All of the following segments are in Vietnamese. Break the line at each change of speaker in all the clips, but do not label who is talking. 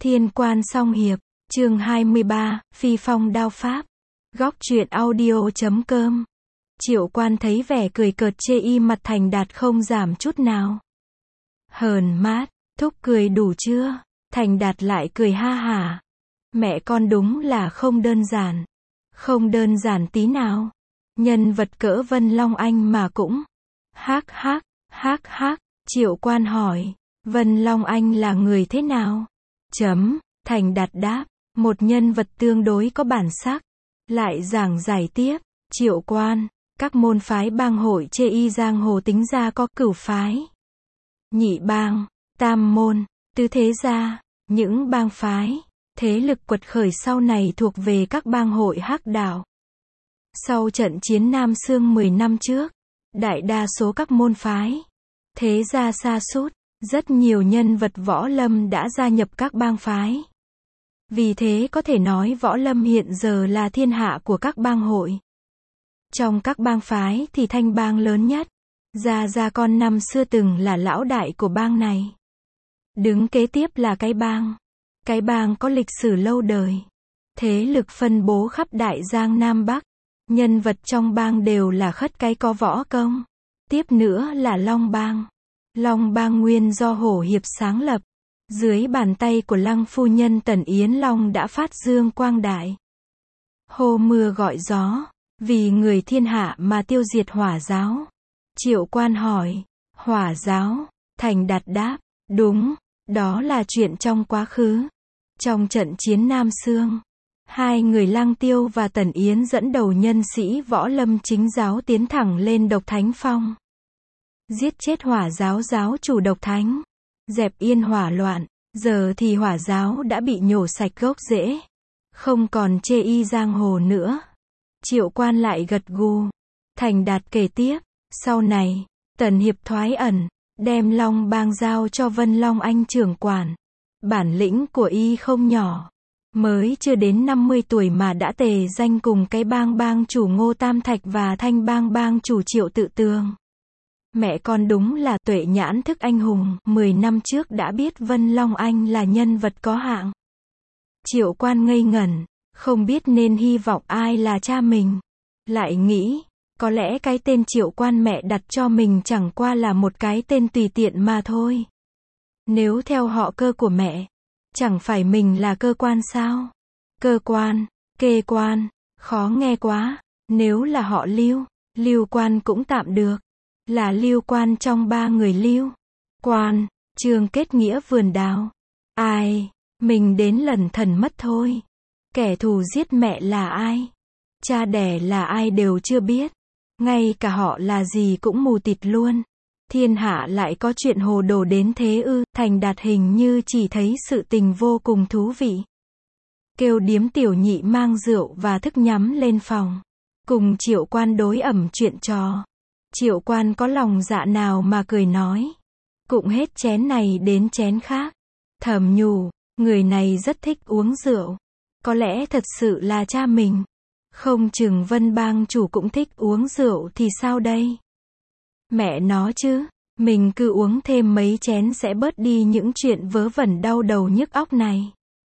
Thiên Quan Song Hiệp, chương 23, Phi Phong Đao Pháp. Góc truyện audio.com. Triệu Quan thấy vẻ cười cợt chê y mặt Thành Đạt không giảm chút nào. Hờn mát, thúc cười đủ chưa? Thành Đạt lại cười ha hả. Mẹ con đúng là không đơn giản. Không đơn giản tí nào. Nhân vật cỡ Vân Long Anh mà cũng. Hác hác. Triệu Quan hỏi, Vân Long Anh là người thế nào? Thành Đạt đáp, một nhân vật tương đối có bản sắc. Lại giảng giải tiếp, Triệu Quan, các môn phái bang hội chê y giang hồ tính ra có cửu phái, nhị bang, tam môn, tứ thế gia. Những bang phái, thế lực quật khởi sau này thuộc về các bang hội hắc đạo. Sau trận chiến Nam Xương 10 năm trước, đại đa số các môn phái, thế gia sa sút, rất nhiều nhân vật võ lâm đã gia nhập các bang phái. Vì thế có thể nói võ lâm hiện giờ là thiên hạ của các bang hội. Trong các bang phái thì Thanh bang lớn nhất. Gia con năm xưa từng là lão đại của bang này. Đứng kế tiếp là cái bang. Cái bang có lịch sử lâu đời. Thế lực phân bố khắp đại giang Nam Bắc. Nhân vật trong bang đều là khất cái có võ công. Tiếp nữa là Long bang. Long bang nguyên do Hổ Hiệp sáng lập. Dưới bàn tay của Lăng phu nhân Tần Yến Long đã phát dương quang đại. Hô mưa gọi gió, vì người thiên hạ mà tiêu diệt Hỏa giáo. Triệu Quan hỏi, Hỏa giáo? Thành Đạt đáp, đúng, đó là chuyện trong quá khứ. Trong trận chiến Nam Xương, hai người Lăng Tiêu và Tần Yến dẫn đầu nhân sĩ võ lâm chính giáo tiến thẳng lên Độc Thánh Phong. Giết chết Hỏa giáo giáo chủ Độc Thánh. Dẹp yên hỏa loạn, giờ thì Hỏa giáo đã bị nhổ sạch gốc rễ. Không còn chê y giang hồ nữa. Triệu Quan lại gật gù. Thành Đạt kể tiếp, sau này, Tần Hiệp thoái ẩn, đem Long bang giao cho Vân Long Anh trưởng quản. Bản lĩnh của y không nhỏ. Mới chưa đến 50 tuổi mà đã tề danh cùng cái bang chủ Ngô Tam Thạch và Thanh bang chủ Triệu Tự Tường. Mẹ con đúng là tuệ nhãn thức anh hùng, 10 năm trước đã biết Vân Long Anh là nhân vật có hạng. Triệu Quan ngây ngẩn, không biết nên hy vọng ai là cha mình. Lại nghĩ, có lẽ cái tên Triệu Quan mẹ đặt cho mình chẳng qua là một cái tên tùy tiện mà thôi. Nếu theo họ Cơ của mẹ, chẳng phải mình là Cơ Quan sao? Cơ Quan, Kê Quan, khó nghe quá. Nếu là họ Lưu Quan cũng tạm được. Là Lưu Quan trong ba người Lưu Quan, Trương kết nghĩa vườn đào. Ai, mình đến lẩn thần mất thôi. Kẻ thù giết mẹ là ai? Cha đẻ là ai đều chưa biết. Ngay cả họ là gì cũng mù tịt luôn. Thiên hạ lại có chuyện hồ đồ đến thế ư? Thành Đạt hình như chỉ thấy sự tình vô cùng thú vị. Kêu điếm tiểu nhị mang rượu và thức nhắm lên phòng. Cùng Triệu Quan đối ẩm chuyện trò. Triệu Quan có lòng dạ nào mà cười nói. Cũng hết chén này đến chén khác. Thầm nhủ, người này rất thích uống rượu. Có lẽ thật sự là cha mình. Không chừng Vân bang chủ cũng thích uống rượu thì sao đây? Mẹ nó chứ, mình cứ uống thêm mấy chén sẽ bớt đi những chuyện vớ vẩn đau đầu nhức óc này.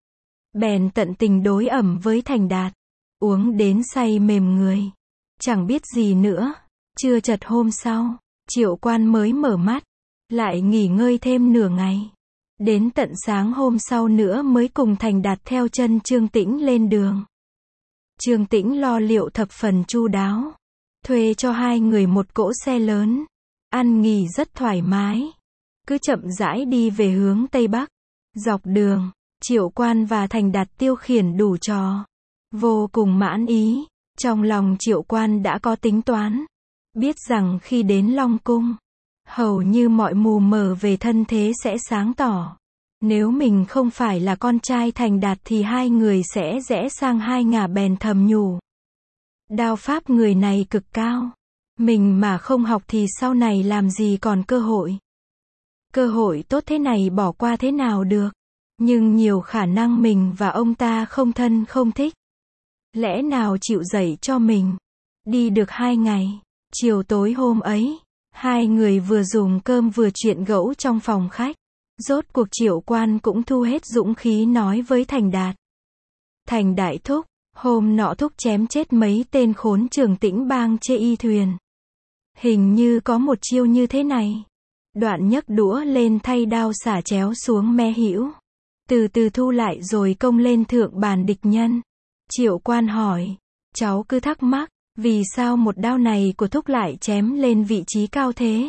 Bèn tận tình đối ẩm với Thành Đạt. Uống đến say mềm người. Chẳng biết gì nữa. Trưa chật hôm sau, Triệu Quan mới mở mắt, lại nghỉ ngơi thêm nửa ngày. Đến tận sáng hôm sau nữa mới cùng Thành Đạt theo chân Trương Tĩnh lên đường. Trương Tĩnh lo liệu thập phần chu đáo, thuê cho hai người một cỗ xe lớn, ăn nghỉ rất thoải mái, cứ chậm rãi đi về hướng Tây Bắc. Dọc đường, Triệu Quan và Thành Đạt tiêu khiển đủ trò, vô cùng mãn ý. Trong lòng Triệu Quan đã có tính toán. Biết rằng khi đến Long Cung, hầu như mọi mù mờ về thân thế sẽ sáng tỏ. Nếu mình không phải là con trai Thành Đạt thì hai người sẽ rẽ sang hai ngả. Bèn thầm nhủ. Đao pháp người này cực cao. Mình mà không học thì sau này làm gì còn cơ hội. Cơ hội tốt thế này bỏ qua thế nào được. Nhưng nhiều khả năng mình và ông ta không thân không thích. Lẽ nào chịu dạy cho mình. Đi được 2 ngày. Chiều tối hôm ấy, hai người vừa dùng cơm vừa chuyện gẫu trong phòng khách. Rốt cuộc Triệu Quan cũng thu hết dũng khí nói với Thành Đạt. Thành đại thúc, hôm nọ thúc chém chết mấy tên khốn Trường Tĩnh bang chê y thuyền. Hình như có một chiêu như thế này. Đoạn nhấc đũa lên thay đao xả chéo xuống mé hữu. Từ từ thu lại rồi công lên thượng bàn địch nhân. Triệu Quan hỏi. Cháu cứ thắc mắc, vì sao một đao này của thúc lại chém lên vị trí cao thế?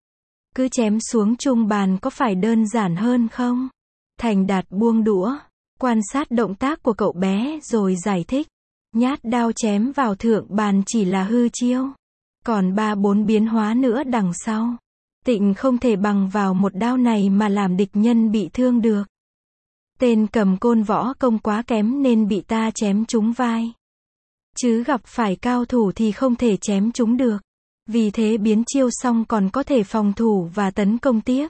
Cứ chém xuống trung bàn có phải đơn giản hơn không? Thành Đạt buông đũa, quan sát động tác của cậu bé rồi giải thích. Nhát đao chém vào thượng bàn chỉ là hư chiêu. Còn 3-4 biến hóa nữa đằng sau. Tịnh không thể bằng vào một đao này mà làm địch nhân bị thương được. Tên cầm côn võ công quá kém nên bị ta chém trúng vai. Chứ gặp phải cao thủ thì không thể chém trúng được. Vì thế biến chiêu xong còn có thể phòng thủ và tấn công tiếp.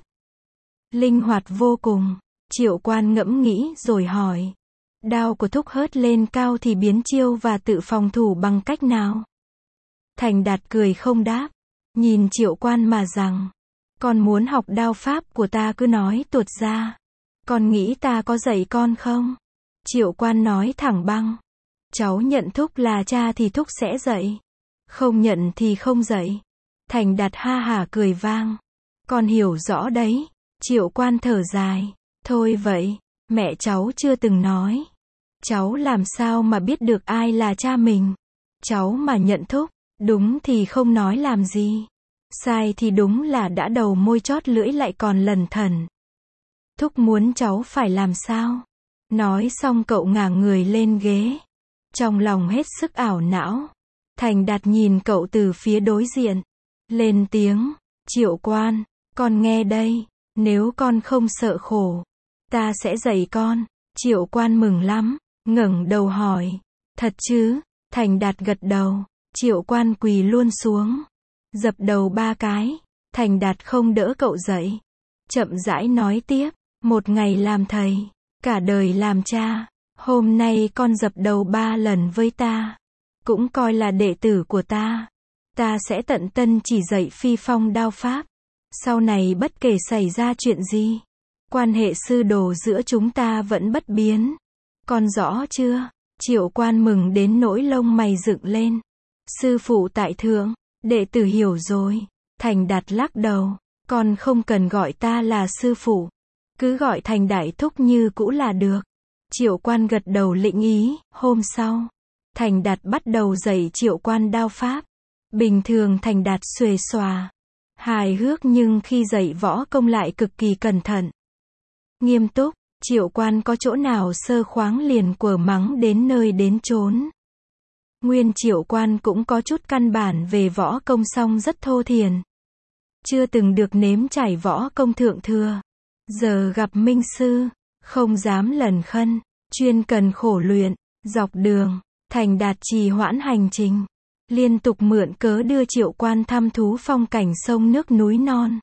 Linh hoạt vô cùng. Triệu Quan ngẫm nghĩ rồi hỏi. Đao của thúc hớt lên cao thì biến chiêu và tự phòng thủ bằng cách nào? Thành Đạt cười không đáp. Nhìn Triệu Quan mà rằng. Con muốn học đao pháp của ta cứ nói tuột ra. Con nghĩ ta có dạy con không? Triệu Quan nói thẳng băng. Cháu nhận thúc là cha thì thúc sẽ dạy. Không nhận thì không dạy. Thành Đạt ha hả cười vang. Con hiểu rõ đấy. Triệu Quan thở dài. Thôi vậy, mẹ cháu chưa từng nói. Cháu làm sao mà biết được ai là cha mình? Cháu mà nhận thúc, đúng thì không nói làm gì. Sai thì đúng là đã đầu môi chót lưỡi lại còn lẩn thẩn. Thúc muốn cháu phải làm sao? Nói xong cậu ngả người lên ghế. Trong lòng hết sức ảo não. Thành Đạt nhìn cậu từ phía đối diện. Lên tiếng. Triệu Quan, con nghe đây. Nếu con không sợ khổ, ta sẽ dạy con. Triệu Quan mừng lắm. Ngẩng đầu hỏi. Thật chứ? Thành Đạt gật đầu. Triệu Quan quỳ luôn xuống. Dập đầu 3 cái. Thành Đạt không đỡ cậu dậy. Chậm rãi nói tiếp. Một ngày làm thầy, cả đời làm cha. Hôm nay con dập đầu 3 lần với ta. Cũng coi là đệ tử của ta. Ta sẽ tận tân chỉ dạy phi phong đao pháp. Sau này bất kể xảy ra chuyện gì, quan hệ sư đồ giữa chúng ta vẫn bất biến. Con rõ chưa? Triệu Quan mừng đến nỗi lông mày dựng lên. Sư phụ tại thượng, đệ tử hiểu rồi. Thành Đạt lắc đầu. Con không cần gọi ta là sư phụ. Cứ gọi Thành đại thúc như cũ là được. Triệu Quan gật đầu lĩnh ý. Hôm sau, Thành Đạt bắt đầu dạy Triệu Quan đao pháp. Bình thường Thành Đạt xuề xòa, hài hước nhưng khi dạy võ công lại cực kỳ cẩn thận, nghiêm túc. Triệu Quan có chỗ nào sơ khoáng liền quở mắng đến nơi đến chốn. Nguyên Triệu Quan cũng có chút căn bản về võ công song rất thô thiển. Chưa từng được nếm trải võ công thượng thừa. Giờ gặp minh sư, không dám lẩn khân, chuyên cần khổ luyện. Dọc đường, Thành Đạt trì hoãn hành trình. Liên tục mượn cớ đưa Triệu Quan thăm thú phong cảnh sông nước núi non.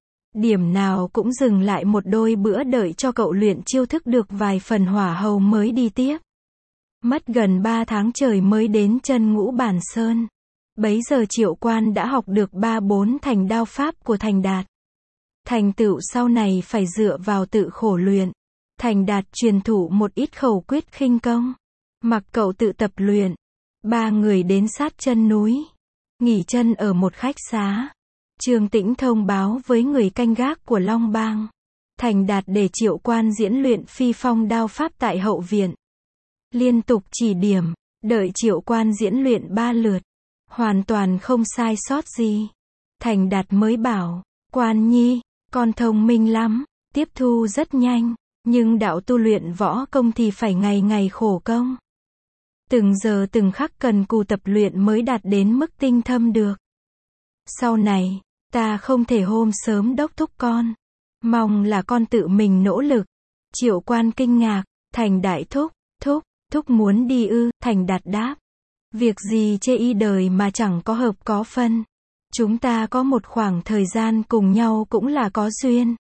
Điểm nào cũng dừng lại một đôi bữa đợi cho cậu luyện chiêu thức được vài phần hỏa hầu mới đi tiếp. Mất gần 3 tháng trời mới đến chân Ngũ Bản Sơn. Bấy giờ Triệu Quan đã học được 3-4 thành đao pháp của Thành Đạt. Thành tựu sau này phải dựa vào tự khổ luyện. Thành Đạt truyền thụ một ít khẩu quyết khinh công. Mặc cậu tự tập luyện. 3 người đến sát chân núi. Nghỉ chân ở một khách xá. Trường Tĩnh thông báo với người canh gác của Long Bang. Thành Đạt để Triệu Quan diễn luyện phi phong đao pháp tại hậu viện. Liên tục chỉ điểm. Đợi Triệu Quan diễn luyện 3 lượt. Hoàn toàn không sai sót gì. Thành Đạt mới bảo. Quan nhi, con thông minh lắm. Tiếp thu rất nhanh. Nhưng đạo tu luyện võ công thì phải ngày ngày khổ công. Từng giờ từng khắc cần cù tập luyện mới đạt đến mức tinh thâm được. Sau này, ta không thể hôm sớm đốc thúc con. Mong là con tự mình nỗ lực. Triệu Quan kinh ngạc. Thành đại thúc, thúc muốn đi ư? Thành Đạt đáp. Việc gì chê y đời mà chẳng có hợp có phân. Chúng ta có một khoảng thời gian cùng nhau cũng là có duyên.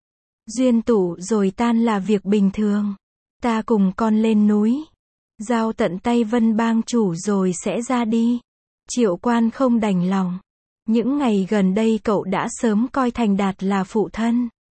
Duyên tụ rồi tan là việc bình thường. Ta cùng con lên núi. Giao tận tay Vân Bang chủ rồi sẽ ra đi. Triệu Quan không đành lòng. Những ngày gần đây cậu đã sớm coi Thành Đạt là phụ thân.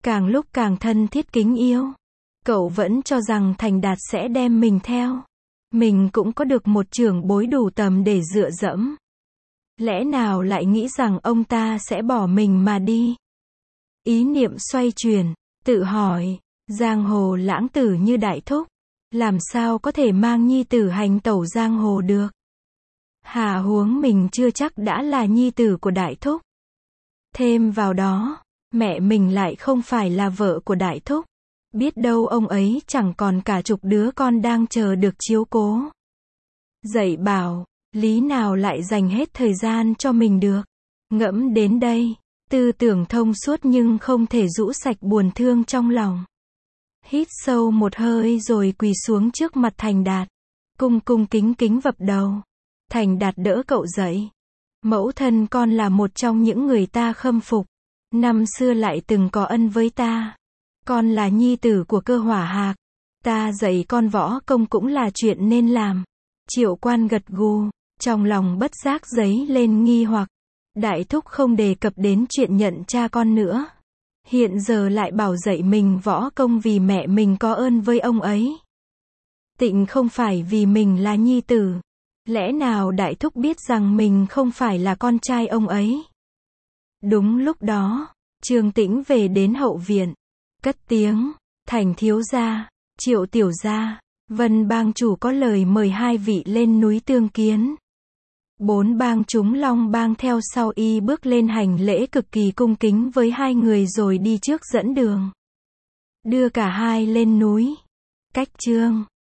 càng lúc càng thân thiết kính yêu. Cậu vẫn cho rằng Thành Đạt sẽ đem mình theo. Mình cũng có được một trưởng bối đủ tầm để dựa dẫm. Lẽ nào lại nghĩ rằng ông ta sẽ bỏ mình mà đi? Ý niệm xoay chuyển, tự hỏi, giang hồ lãng tử như Đại Thúc, làm sao có thể mang nhi tử hành tẩu giang hồ được? Hà huống mình chưa chắc đã là nhi tử của Đại Thúc. Thêm vào đó, mẹ mình lại không phải là vợ của Đại Thúc. Biết đâu ông ấy chẳng còn cả chục đứa con đang chờ được chiếu cố. Dạy bảo, lý nào lại dành hết thời gian cho mình được. Ngẫm đến đây, tư tưởng thông suốt nhưng không thể rũ sạch buồn thương trong lòng. Hít sâu một hơi rồi quỳ xuống trước mặt Thành Đạt. Cung cung kính kính vập đầu. Thành Đạt đỡ cậu dậy. Mẫu thân con là một trong những người ta khâm phục. Năm xưa lại từng có ân với ta. Con là nhi tử của Cơ Hỏa Hạc. Ta dạy con võ công cũng là chuyện nên làm. Triệu Quan gật gù, trong lòng bất giác dấy lên nghi hoặc. Đại Thúc không đề cập đến chuyện nhận cha con nữa. Hiện giờ lại bảo dạy mình võ công vì mẹ mình có ơn với ông ấy. Tịnh không phải vì mình là nhi tử. Lẽ nào Đại Thúc biết rằng mình không phải là con trai ông ấy? Đúng lúc đó, Trương Tĩnh về đến hậu viện. Cất tiếng, Thành thiếu gia, Triệu tiểu gia, Vân bang chủ có lời mời hai vị lên núi tương kiến. 4 bang chúng Long bang theo sau y bước lên hành lễ cực kỳ cung kính với hai người rồi đi trước dẫn đường. Đưa cả hai lên núi. Cách chương